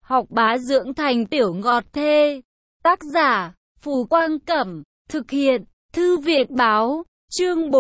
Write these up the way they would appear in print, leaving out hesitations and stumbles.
học bá dưỡng thành tiểu ngọt thê. Tác giả, Phù Quang Cẩm, thực hiện, Thư viện Báo, chương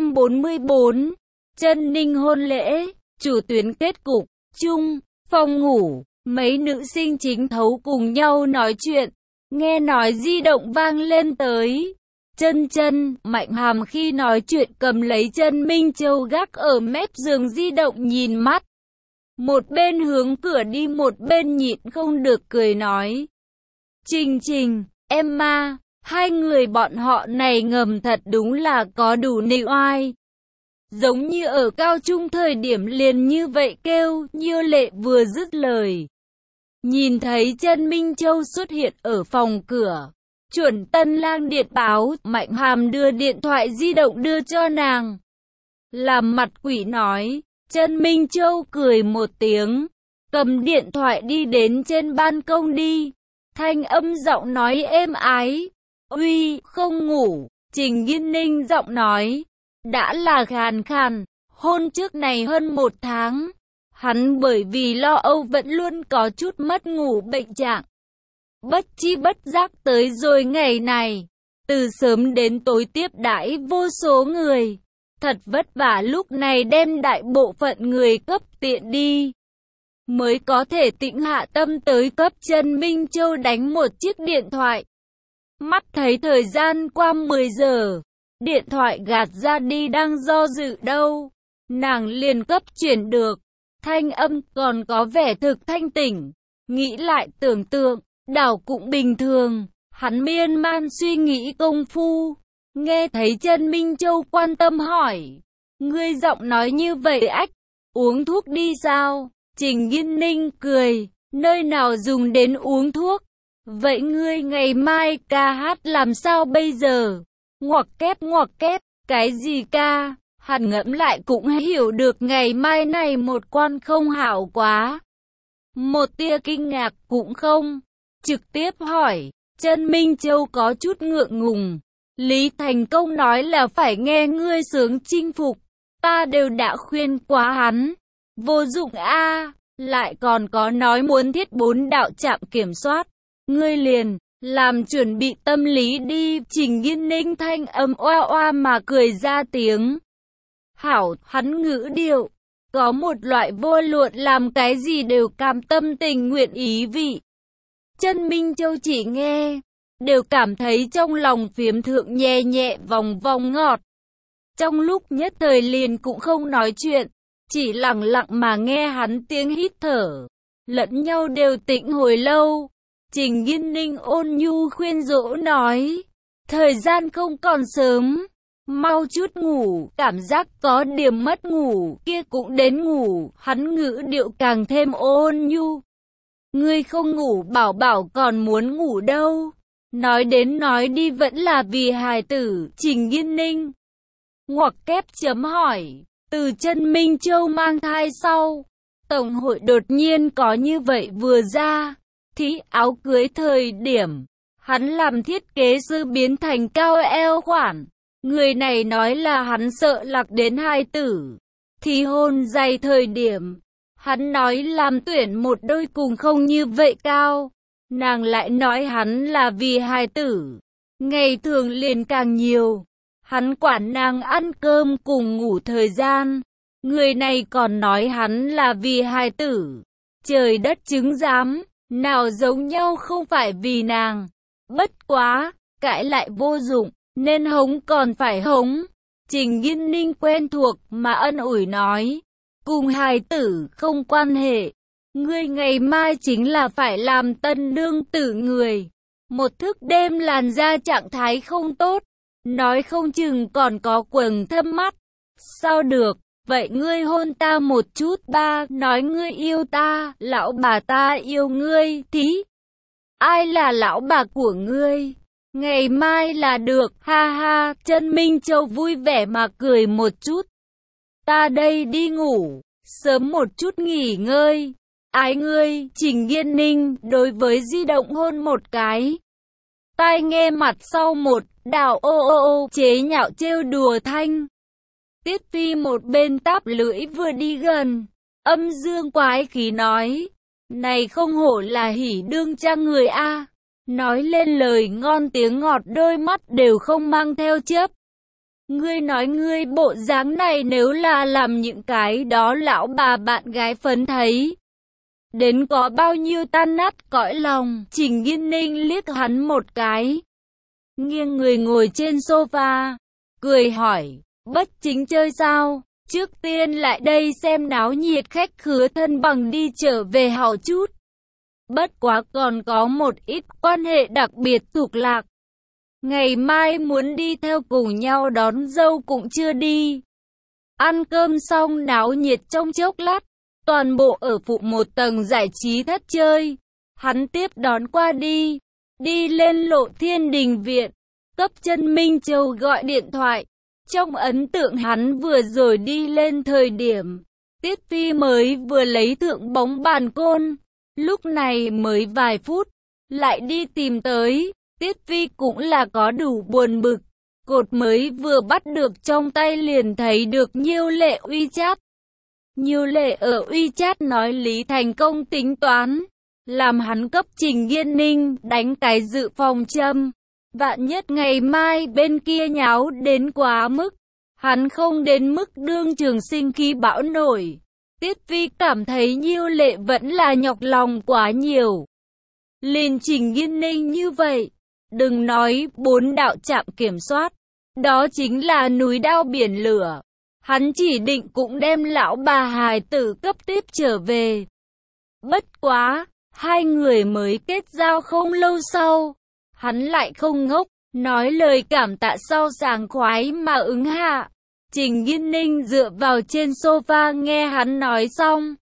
444, Chân Ninh hôn lễ, chủ tuyến kết cục, chung, phòng ngủ, mấy nữ sinh chính thấu cùng nhau nói chuyện, nghe nói di động vang lên tới. Chân, Mạnh Hàm khi nói chuyện cầm lấy chân Minh Châu gác ở mép giường di động nhìn mắt. Một bên hướng cửa đi một bên nhịn không được cười nói. Trình, Emma, hai người bọn họ này ngầm thật đúng là có đủ nịu oai. Giống như ở cao trung thời điểm liền như vậy kêu, Nhiêu Lệ vừa dứt lời. Nhìn thấy chân Minh Châu xuất hiện ở phòng cửa. Chuẩn Tân Lang điện báo, Mạnh Hàm đưa điện thoại di động đưa cho nàng. Làm mặt quỷ nói, chân Minh Châu cười một tiếng, cầm điện thoại đi đến trên ban công đi. Thanh âm giọng nói êm ái, uy, không ngủ, Trình Nghiên Ninh giọng nói, đã là khàn khàn, hôn trước này hơn 1 tháng. Hắn bởi vì lo âu vẫn luôn có chút mất ngủ bệnh trạng. Bất chi bất giác tới rồi ngày này, từ sớm đến tối tiếp đãi vô số người, thật vất vả lúc này đem đại bộ phận người cấp tiện đi, mới có thể tĩnh hạ tâm tới cấp chân Minh Châu đánh một chiếc điện thoại. Mắt thấy thời gian qua 10 giờ, điện thoại gạt ra đi đang do dự đâu, nàng liền cấp chuyển được, thanh âm còn có vẻ thực thanh tỉnh, nghĩ lại tưởng tượng. Đảo cũng bình thường, hắn miên man suy nghĩ công phu, nghe thấy chân Minh Châu quan tâm hỏi, ngươi giọng nói như vậy ách, uống thuốc đi sao? Trình Nghiên Ninh cười, nơi nào dùng đến uống thuốc, vậy ngươi ngày mai ca hát làm sao bây giờ? Ngoặc kép, cái gì ca? Hắn ngẫm lại cũng hiểu được ngày mai này một quan không hảo quá, một tia kinh ngạc cũng không. Trực tiếp hỏi, chân Minh Châu có chút ngượng ngùng. Lý Thành Công nói là phải nghe ngươi sướng chinh phục. Ta đều đã khuyên quá hắn. Vô dụng a, lại còn có nói muốn thiết 4 đạo trạm kiểm soát. Ngươi liền, làm chuẩn bị tâm lý đi. Trình Nghiên Ninh thanh âm oa oa mà cười ra tiếng. Hảo, hắn ngữ điệu. Có một loại vô luận làm cái gì đều cam tâm tình nguyện ý vị. Chân Minh Châu chỉ nghe, đều cảm thấy trong lòng phiếm thượng nhẹ nhẹ vòng vòng ngọt. Trong lúc nhất thời liền cũng không nói chuyện, chỉ lặng lặng mà nghe hắn tiếng hít thở. Lẫn nhau đều tĩnh hồi lâu. Trình Nghiên Ninh ôn nhu khuyên dỗ nói, thời gian không còn sớm, mau chút ngủ. Cảm giác có điểm mất ngủ kia cũng đến ngủ. Hắn ngữ điệu càng thêm ôn nhu. Ngươi không ngủ bảo bảo còn muốn ngủ đâu. Nói đến nói đi vẫn là vì hài tử. Trình Nghiên Ninh ngoặc kép chấm hỏi. Từ chân Minh Châu mang thai sau, Tổng hội đột nhiên có như vậy vừa ra. Thí áo cưới thời điểm, hắn làm thiết kế sư biến thành cao eo khoản. Người này nói là hắn sợ lạc đến hài tử. Thí hôn dày thời điểm, hắn nói làm tuyển một đôi cùng không như vậy cao. Nàng lại nói hắn là vì hài tử. Ngày thường liền càng nhiều. Hắn quản nàng ăn cơm cùng ngủ thời gian. Người này còn nói hắn là vì hài tử. Trời đất chứng giám, nào giống nhau không phải vì nàng. Bất quá, cãi lại vô dụng, nên hống còn phải hống. Trình Nghiên Ninh quen thuộc mà ân ủi nói. Cùng hài tử không quan hệ. Ngươi ngày mai chính là phải làm tân nương tử người. Một thức đêm làn da trạng thái không tốt. Nói không chừng còn có quầng thâm mắt. Sao được, vậy ngươi hôn ta một chút ba. Nói ngươi yêu ta, lão bà ta yêu ngươi, thí. Ai là lão bà của ngươi? Ngày mai là được, ha ha. Chân Minh Châu vui vẻ mà cười một chút. Ta đây đi ngủ, sớm một chút nghỉ ngơi. Ái ngươi. Trình Nghiên Ninh đối với di động hôn một cái. Tai nghe mặt sau một đạo ô chế nhạo trêu đùa thanh. Tiết Phi một bên táp lưỡi vừa đi gần, âm dương quái khí nói, Này không hổ là hỉ đương cha người a. Nói lên lời ngon tiếng ngọt, đôi mắt đều không mang theo chớp. Ngươi nói ngươi bộ dáng này nếu là làm những cái đó lão bà bạn gái phấn thấy, đến có bao nhiêu tan nát cõi lòng. Trình Nghiên Ninh liếc hắn một cái, nghiêng người ngồi trên sofa, cười hỏi, bất chính chơi sao? Trước tiên lại đây xem náo nhiệt, khách khứa thân bằng đi trở về hảo chút. Bất quá còn có một ít quan hệ đặc biệt thuộc lạc. Ngày mai muốn đi theo cùng nhau đón dâu cũng chưa đi. Ăn cơm xong náo nhiệt trong chốc lát, toàn bộ ở phụ một tầng giải trí thất chơi. Hắn tiếp đón qua đi, đi lên Lộ Thiên Đình Viện, cấp Chân Minh Châu gọi điện thoại. Trong ấn tượng hắn vừa rồi đi lên thời điểm, Tiết Phi mới vừa lấy thượng bóng bàn côn. Lúc này mới vài phút, lại đi tìm tới. Tiết Phi cũng là có đủ buồn bực. Cột mới vừa bắt được trong tay liền thấy được Nhiêu Lệ WeChat. Nhiêu Lệ ở WeChat nói Lý Thành Công tính toán, làm hắn cấp Trình Nghiên Ninh đánh cái dự phòng châm. Vạn nhất ngày mai bên kia nháo đến quá mức, hắn không đến mức đương trường sinh khí bão nổi. Tiết Phi cảm thấy Nhiêu Lệ vẫn là nhọc lòng quá nhiều. Liền Trình Nghiên Ninh như vậy, đừng nói 4 đạo trạm kiểm soát, đó chính là núi đao biển lửa. Hắn chỉ định cũng đem lão bà hài tử cấp tiếp trở về. Bất quá, hai người mới kết giao không lâu sau, hắn lại không ngốc, nói lời cảm tạ sau sảng khoái mà ứng hạ. Trình Nghiên Ninh dựa vào trên sofa nghe hắn nói xong,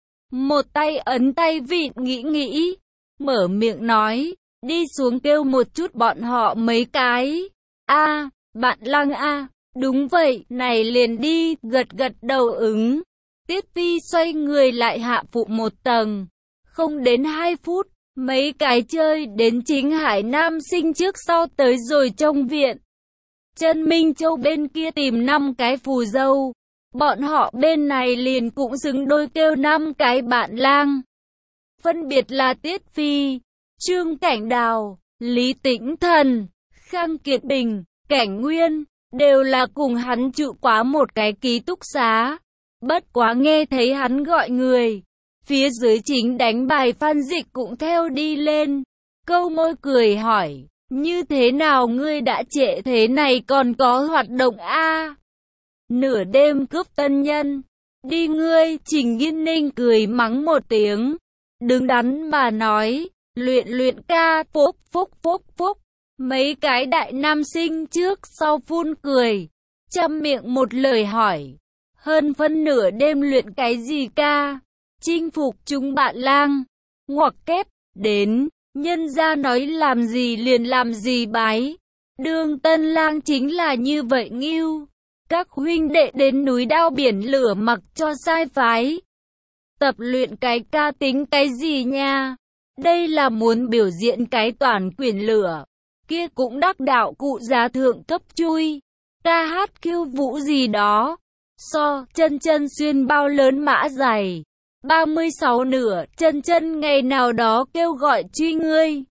một tay ấn tay vịn nghĩ, mở miệng nói, đi xuống kêu một chút bọn họ mấy cái. A, bạn Lăng a, đúng vậy, này liền đi, gật đầu ứng. Tiết Phi xoay người lại hạ phụ một tầng, không đến 2 phút, mấy cái chơi đến chính Hải Nam Sinh trước sau tới rồi trong viện. Chân Minh Châu bên kia tìm 5 cái phù dâu, bọn họ bên này liền cũng xứng đôi kêu 5 cái bạn lang. Phân biệt là Tiết Phi, Trương Cảnh Đào, Lý Tĩnh Thần, Khang Kiệt Bình, Cảnh Nguyên, đều là cùng hắn trụ quá một cái ký túc xá. Bất quá nghe thấy hắn gọi người, phía dưới chính đánh bài Phan Dịch cũng theo đi lên, câu môi cười hỏi, như thế nào ngươi đã trễ thế này còn có hoạt động a? Nửa đêm cướp tân nhân, đi ngươi. Trình Nghiên Ninh cười mắng một tiếng, đứng đắn mà nói, luyện ca, phúc. Mấy cái đại nam sinh trước sau phun cười, chăm miệng một lời hỏi, hơn phân nửa đêm luyện cái gì ca? Chinh phục chúng bạn lang, ngoặc kép, đến, nhân gia nói làm gì liền làm gì bái. Đường Tân Lang chính là như vậy nghiêu. Các huynh đệ đến núi đao biển lửa mặc cho sai phái. Tập luyện cái ca tính cái gì nha? Đây là muốn biểu diễn cái toàn quyền lửa. Kia cũng đắc đạo cụ giá thượng cấp chui. Ca hát khiêu vũ gì đó. So, chân xuyên bao lớn mã dày. 36 nửa, chân ngày nào đó kêu gọi truy ngươi.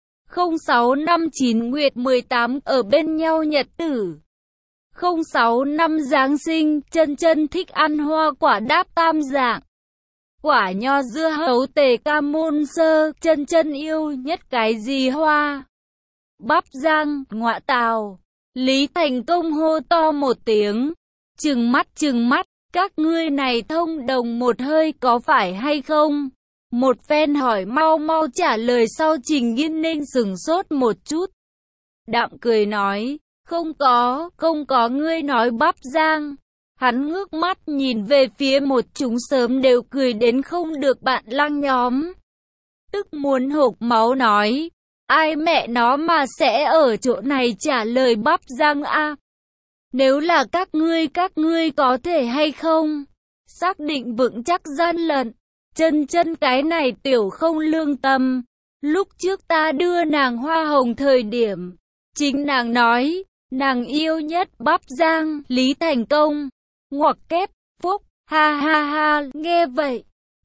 0659 Nguyệt 18 ở bên nhau nhật tử. 06 năm Giáng sinh, chân thích ăn hoa quả đáp tam dạng. Quả nho dưa hấu tề cam môn sơ, chân yêu nhất cái gì hoa? Bắp rang, ngọa tàu. Lý Thành Công hô to một tiếng. Trừng mắt, các ngươi này thông đồng một hơi có phải hay không? Một phen hỏi mau trả lời sau Trình Nghiên Ninh sửng sốt một chút. Đạm cười nói, không có ngươi nói bắp rang. Hắn ngước mắt nhìn về phía một chúng sớm đều cười đến không được bạn lang nhóm. Tức muốn hộc máu nói, ai mẹ nó mà sẽ ở chỗ này trả lời bắp rang a? Nếu là các ngươi có thể hay không? Xác định vững chắc gian lận. Chân cái này tiểu không lương tâm. Lúc trước ta đưa nàng hoa hồng thời điểm, chính nàng nói, nàng yêu nhất bắp rang. Lý Thành Công, ngoặc kép, phúc, ha, nghe vậy.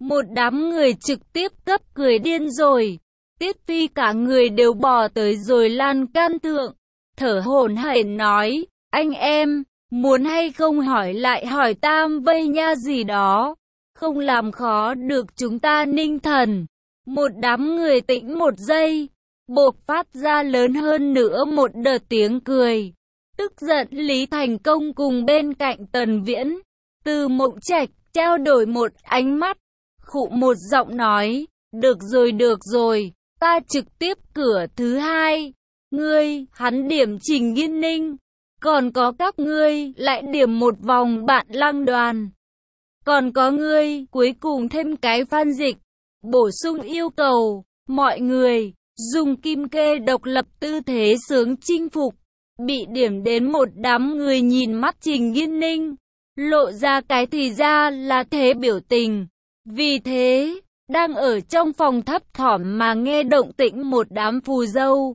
Một đám người trực tiếp cấp cười điên rồi. Tiết Phi cả người đều bò tới rồi lan can thượng, thở hổn hển nói, anh em, muốn hay không hỏi lại hỏi tam vây nha gì đó, không làm khó được chúng ta ninh thần. Một đám người tĩnh một giây, bộc phát ra lớn hơn nữa một đợt tiếng cười. Tức giận Lý Thành Công cùng bên cạnh Tần Viễn, Từ Mộng Trạch trao đổi một ánh mắt, khụ một giọng nói, được rồi, ta trực tiếp cửa thứ hai. Ngươi, hắn điểm Trình Nghiên Ninh, còn có các ngươi lại điểm một vòng Bạn Lăng Đoàn. Còn có ngươi, cuối cùng thêm cái Phan Dịch, bổ sung yêu cầu, mọi người, dùng kim kê độc lập tư thế sướng chinh phục. Bị điểm đến một đám người nhìn mắt Trình Nghiên Ninh, lộ ra cái thì ra là thế biểu tình. Vì thế, đang ở trong phòng thấp thỏm mà nghe động tĩnh một đám phù dâu.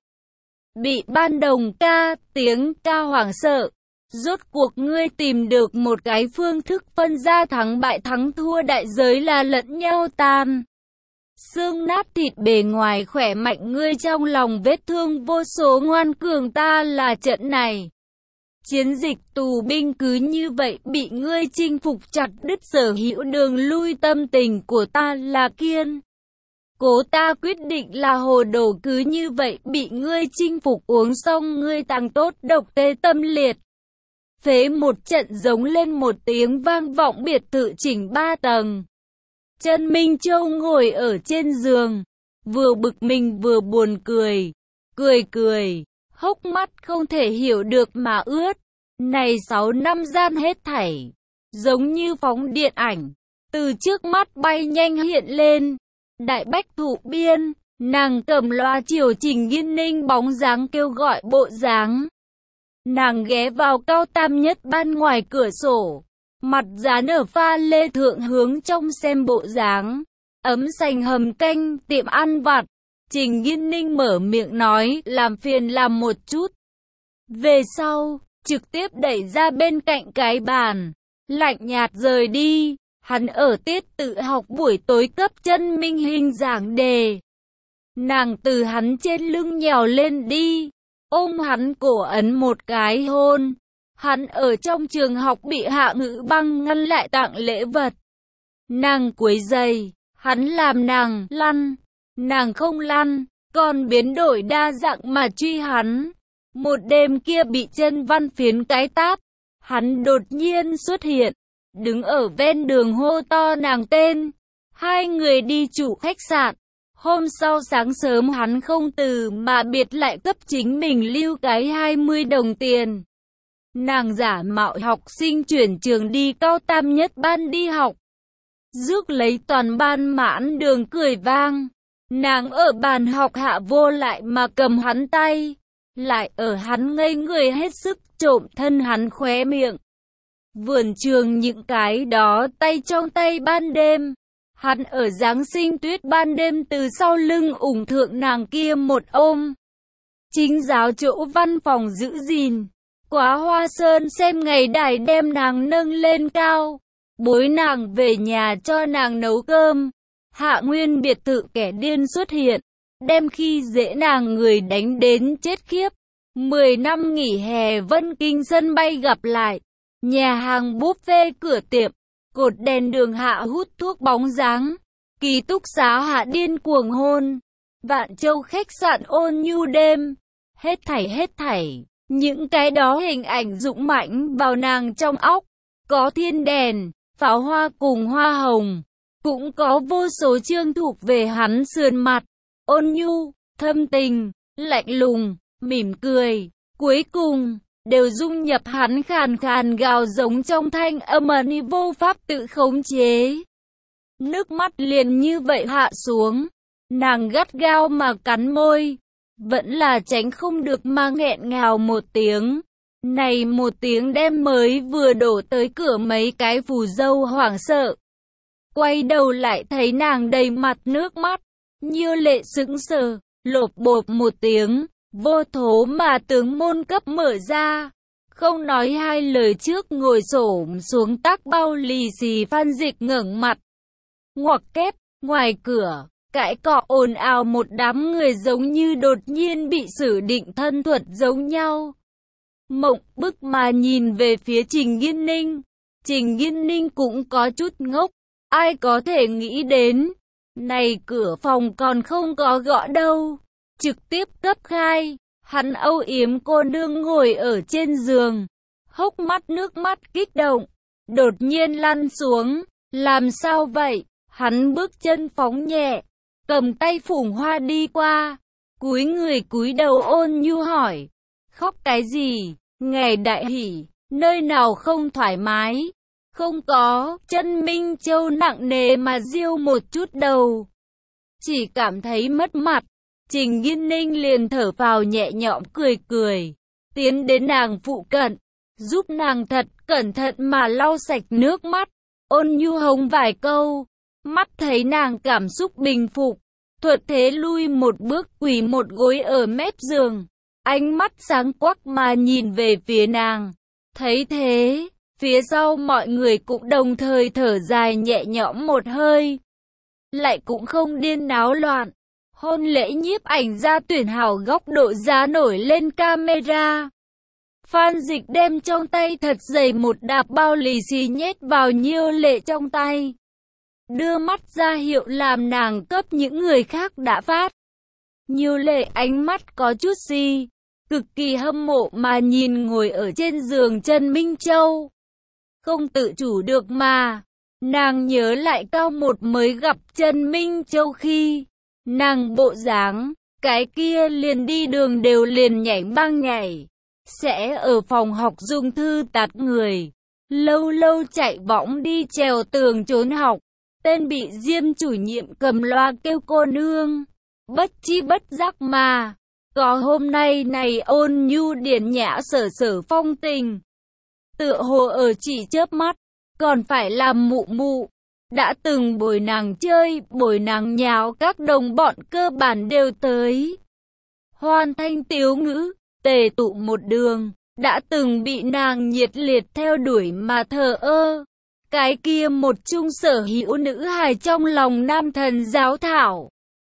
Bị ban đồng ca, tiếng ca hoảng sợ. Rốt cuộc ngươi tìm được một cái phương thức phân ra thắng bại thắng thua đại giới là lẫn nhau tan. Xương nát thịt bề ngoài khỏe mạnh ngươi trong lòng vết thương vô số ngoan cường ta là trận này. Chiến dịch tù binh cứ như vậy bị ngươi chinh phục chặt đứt sở hữu đường lui tâm tình của ta là kiên. Cố ta quyết định là hồ đồ cứ như vậy bị ngươi chinh phục uống xong ngươi tàng tốt độc tê tâm liệt. Phế một trận giống lên một tiếng vang vọng biệt thự chỉnh 3 tầng. Trần Minh Châu ngồi ở trên giường, vừa bực mình vừa buồn cười. Cười, hốc mắt không thể hiểu được mà ướt. Này 6 năm gian hết thảy, giống như phóng điện ảnh, từ trước mắt bay nhanh hiện lên. Đại Bách Thụ Biên, nàng cầm loa chiều Trình Nghiên Ninh bóng dáng kêu gọi bộ dáng. Nàng ghé vào cao tam nhất ban ngoài cửa sổ, mặt dán ở pha lê thượng hướng trong xem bộ dáng. Ấm sành hầm canh, tiệm ăn vặt. Trình Nghiên Ninh mở miệng nói, làm phiền làm một chút. Về sau, trực tiếp đẩy ra bên cạnh cái bàn, lạnh nhạt rời đi. Hắn ở tiết tự học buổi tối cấp chân minh hình giảng đề. Nàng từ hắn trên lưng nhào lên đi, ôm hắn cổ ấn một cái hôn. Hắn ở trong trường học bị Hạ Ngữ Băng ngăn lại tặng lễ vật. Nàng quấy giày, hắn làm nàng lăn. Nàng không lăn, còn biến đổi đa dạng mà truy hắn. Một đêm kia bị Chân Văn phiến cái tát. Hắn đột nhiên xuất hiện, đứng ở ven đường hô to nàng tên. Hai người đi chủ khách sạn. Hôm sau sáng sớm hắn không từ mà biệt lại cấp chính mình lưu cái 20 đồng tiền. Nàng giả mạo học sinh chuyển trường đi cao tam nhất ban đi học. Rước lấy toàn ban mãn đường cười vang. Nàng ở bàn học hạ vô lại mà cầm hắn tay. Lại ở hắn ngây người hết sức trộm thân hắn khóe miệng. Vườn trường những cái đó tay trong tay ban đêm. Hắn ở Giáng sinh tuyết ban đêm từ sau lưng ủng thượng nàng kia một ôm. Chính giáo chỗ văn phòng giữ gìn. Quá Hoa Sơn xem ngày đài đem nàng nâng lên cao. Bối nàng về nhà cho nàng nấu cơm. Hạ Nguyên biệt thự kẻ điên xuất hiện. Đem khi dễ nàng người đánh đến chết khiếp. 10 năm nghỉ hè Vân Kinh sân bay gặp lại. Nhà hàng buffet cửa tiệm. Cột đèn đường hạ hút thuốc bóng dáng. Ký túc xá hạ điên cuồng hôn. Vạn Châu khách sạn ôn nhu đêm. Hết thảy. Những cái đó hình ảnh dũng mãnh vào nàng trong óc. Có thiên đèn, pháo hoa cùng hoa hồng. Cũng có vô số chương thuộc về hắn sườn mặt. Ôn nhu, thâm tình, lạnh lùng, mỉm cười. Cuối cùng, đều dung nhập hắn khàn khàn gào giống trong thanh âm ẩn vô pháp tự khống chế. Nước mắt liền như vậy hạ xuống. Nàng gắt gao mà cắn môi. Vẫn là tránh không được mà nghẹn ngào một tiếng. Này một tiếng đem mới vừa đổ tới cửa mấy cái phù dâu hoảng sợ. Quay đầu lại thấy nàng đầy mặt nước mắt. Như lệ sững sờ, lộp bộp một tiếng. Vô thố mà tướng môn cấp mở ra. Không nói hai lời trước ngồi xổm xuống tắc bao lì xì Phan Dịch ngẩng mặt. Ngoặc kép, ngoài cửa, cãi cọ ồn ào một đám người giống như đột nhiên bị xử định thân thuật giống nhau. Mộng bức mà nhìn về phía Trình Nghiên Ninh. Trình Nghiên Ninh cũng có chút ngốc. Ai có thể nghĩ đến, này cửa phòng còn không có gõ đâu. Trực tiếp cấp khai, hắn âu yếm cô nương ngồi ở trên giường. Hốc mắt nước mắt kích động, đột nhiên lăn xuống. Làm sao vậy? Hắn bước chân phóng nhẹ, cầm tay Phùng Hoa đi qua, cúi người cúi đầu ôn nhu hỏi. Khóc cái gì? Ngày đại hỷ, nơi nào không thoải mái? Không có, chân Minh Châu nặng nề mà riêu một chút đầu. Chỉ cảm thấy mất mặt. Trình Nghiên Ninh liền thở vào nhẹ nhõm cười cười, tiến đến nàng phụ cận, giúp nàng thật cẩn thận mà lau sạch nước mắt, ôn nhu hống vài câu. Mắt thấy nàng cảm xúc bình phục, thuận thế lui một bước quỳ một gối ở mép giường, ánh mắt sáng quắc mà nhìn về phía nàng. Thấy thế, phía sau mọi người cũng đồng thời thở dài nhẹ nhõm một hơi. Lại cũng không điên náo loạn. Hôn lễ nhiếp ảnh ra tuyển hảo góc độ giá nổi lên camera. Phan Dịch đem trong tay thật dày một đạp bao lì xì nhét vào Nhiêu Lệ trong tay. Đưa mắt ra hiệu làm nàng cấp những người khác đã phát. Nhiêu Lệ ánh mắt có chút gì, cực kỳ hâm mộ mà nhìn ngồi ở trên giường Trần Minh Châu. Không tự chủ được mà, nàng nhớ lại Cao Một mới gặp Trần Minh Châu khi nàng bộ dáng, cái kia liền đi đường đều liền nhảy băng nhảy, sẽ ở phòng học dùng thư tạt người, lâu lâu chạy bõng đi trèo tường trốn học, tên bị Diêm chủ nhiệm cầm loa kêu cô nương, bất chi bất giác mà, có hôm nay này ôn nhu điển nhã sở sở phong tình, tựa hồ ở chỉ chớp mắt, còn phải làm mụ mụ. Đã từng bồi nàng chơi, bồi nàng nháo các đồng bọn cơ bản đều tới. Hoan thanh tiếu ngữ, tề tụ một đường, đã từng bị nàng nhiệt liệt theo đuổi mà thờ ơ. Cái kia một chung sở hữu nữ hài trong lòng nam thần giáo thảo.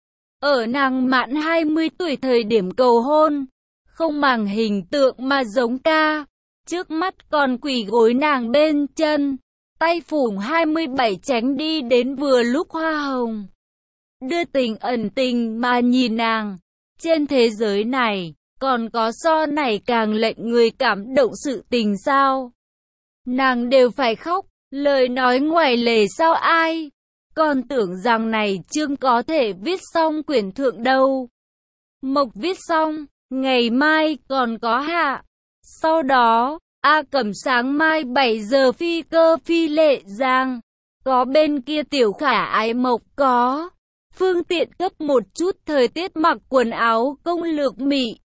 Ở nàng mãn 20 tuổi thời điểm cầu hôn, không màng hình tượng mà giống ca. Trước mắt còn quỳ gối nàng bên chân. Tay Phùng 27 tránh đi đến vừa lúc hoa hồng. Đưa tình ẩn tình mà nhìn nàng. Trên thế giới này, còn có so này càng lệnh người cảm động sự tình sao? Nàng đều phải khóc, lời nói ngoài lề sao ai? Còn tưởng rằng này chương có thể viết xong quyển thượng đâu. Mộc viết xong, ngày mai còn có hạ. Sau đó, A Cẩm sáng mai 7 giờ phi cơ phi Lệ Giang. Có bên kia Tiểu Khả Ái Mộc có. Phương tiện cấp một chút thời tiết mặc quần áo công lược mị.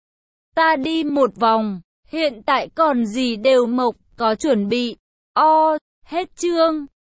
Ta đi một vòng, hiện tại còn gì đều Mộc có chuẩn bị. Hết chương.